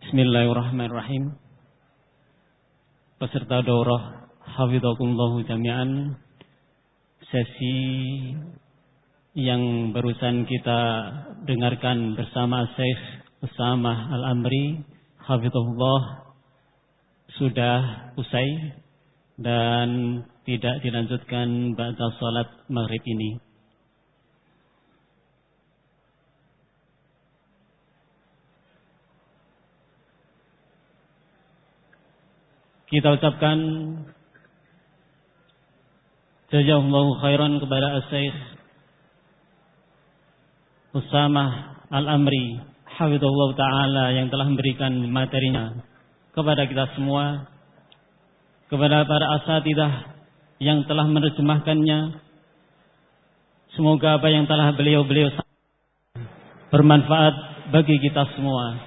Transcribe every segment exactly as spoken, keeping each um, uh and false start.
Bismillahirrahmanirrahim. Peserta daurah hafidhakumullah jami'an, sesi yang barusan kita dengarkan bersama Syekh Usamah Al-Amri hafidhahullah sudah usai dan tidak dilanjutkan ba'da salat maghrib ini. Kita ucapkan jazakumullahu khairan kepada Syekh Usamah Al-Amri hafizahullah ta'ala yang telah memberikan materinya kepada kita semua, kepada para asatidzah yang telah menerjemahkannya. Semoga apa yang telah beliau-beliau bermanfaat bagi kita semua.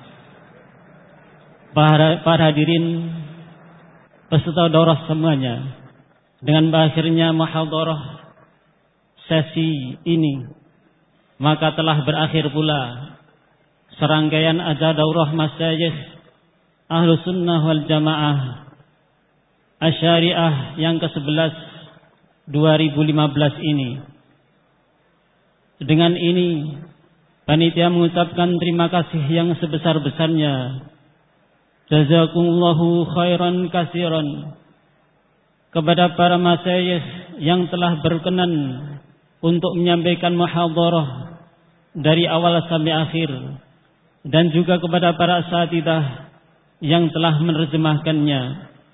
Para, para hadirin peserta daurah semuanya, dengan berakhirnya muhadharah sesi ini, maka telah berakhir pula serangkaian acara daurah masyayikh Ahlus Sunnah wal Jamaah Asyariah yang ke sebelas dua ribu lima belas ini. Dengan ini panitia mengucapkan terima kasih yang sebesar-besarnya, jazakumullahu khairan katsiran, kepada para masyayikh yang telah berkenan untuk menyampaikan muhadharah dari awal sampai akhir, dan juga kepada para asatidzah yang telah menerjemahkannya.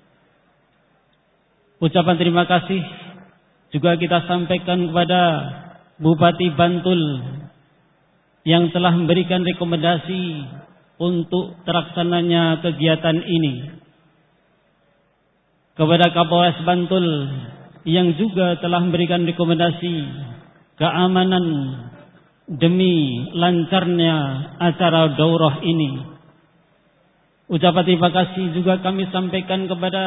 Ucapan terima kasih juga kita sampaikan kepada Bupati Bantul yang telah memberikan rekomendasi untuk terlaksananya kegiatan ini, kepada Kapolres Bantul yang juga telah memberikan rekomendasi keamanan demi lancarnya acara daurah ini. Ucapan terima kasih juga kami sampaikan kepada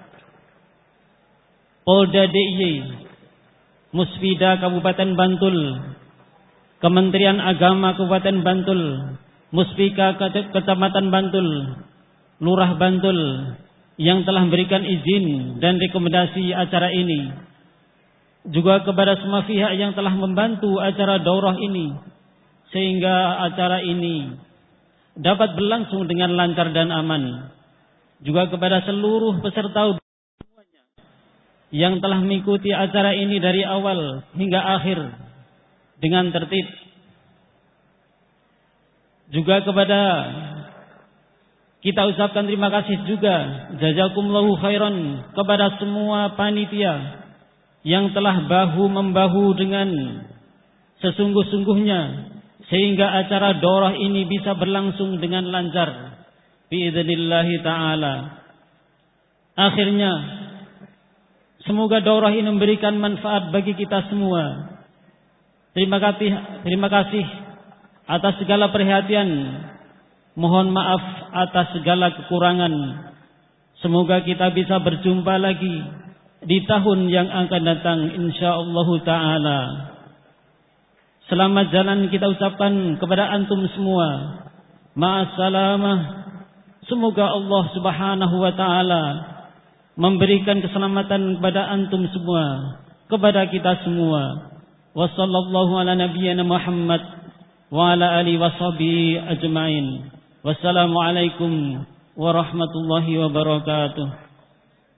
Polda D I Y, Musfida Kabupaten Bantul, Kementerian Agama Kabupaten Bantul, Muspika Kecamatan Bantul, Lurah Bantul yang telah memberikan izin dan rekomendasi acara ini. Juga kepada semua pihak yang telah membantu acara daurah ini sehingga acara ini dapat berlangsung dengan lancar dan aman. Juga kepada seluruh peserta yang telah mengikuti acara ini dari awal hingga akhir dengan tertib. Juga kepada kita ucapkan terima kasih juga, jazakumullahu khairan, kepada semua panitia yang telah bahu-membahu dengan sesungguh-sungguhnya sehingga acara daurah ini bisa berlangsung dengan lancar biidznillahi ta'ala. Akhirnya semoga daurah ini memberikan manfaat bagi kita semua. Terima kasih, terima kasih atas segala perhatian. Mohon maaf atas segala kekurangan. Semoga kita bisa berjumpa lagi di tahun yang akan datang insyaallah ta'ala. Selamat jalan kita ucapkan kepada antum semua. Ma'assalamah. Semoga Allah subhanahu wa ta'ala memberikan keselamatan kepada antum semua, kepada kita semua. Wa sallallahu ala nabiyyina Muhammad wa ala alihi washabihi ajma'in. Wassalamualaikum warahmatullahi wabarakatuh.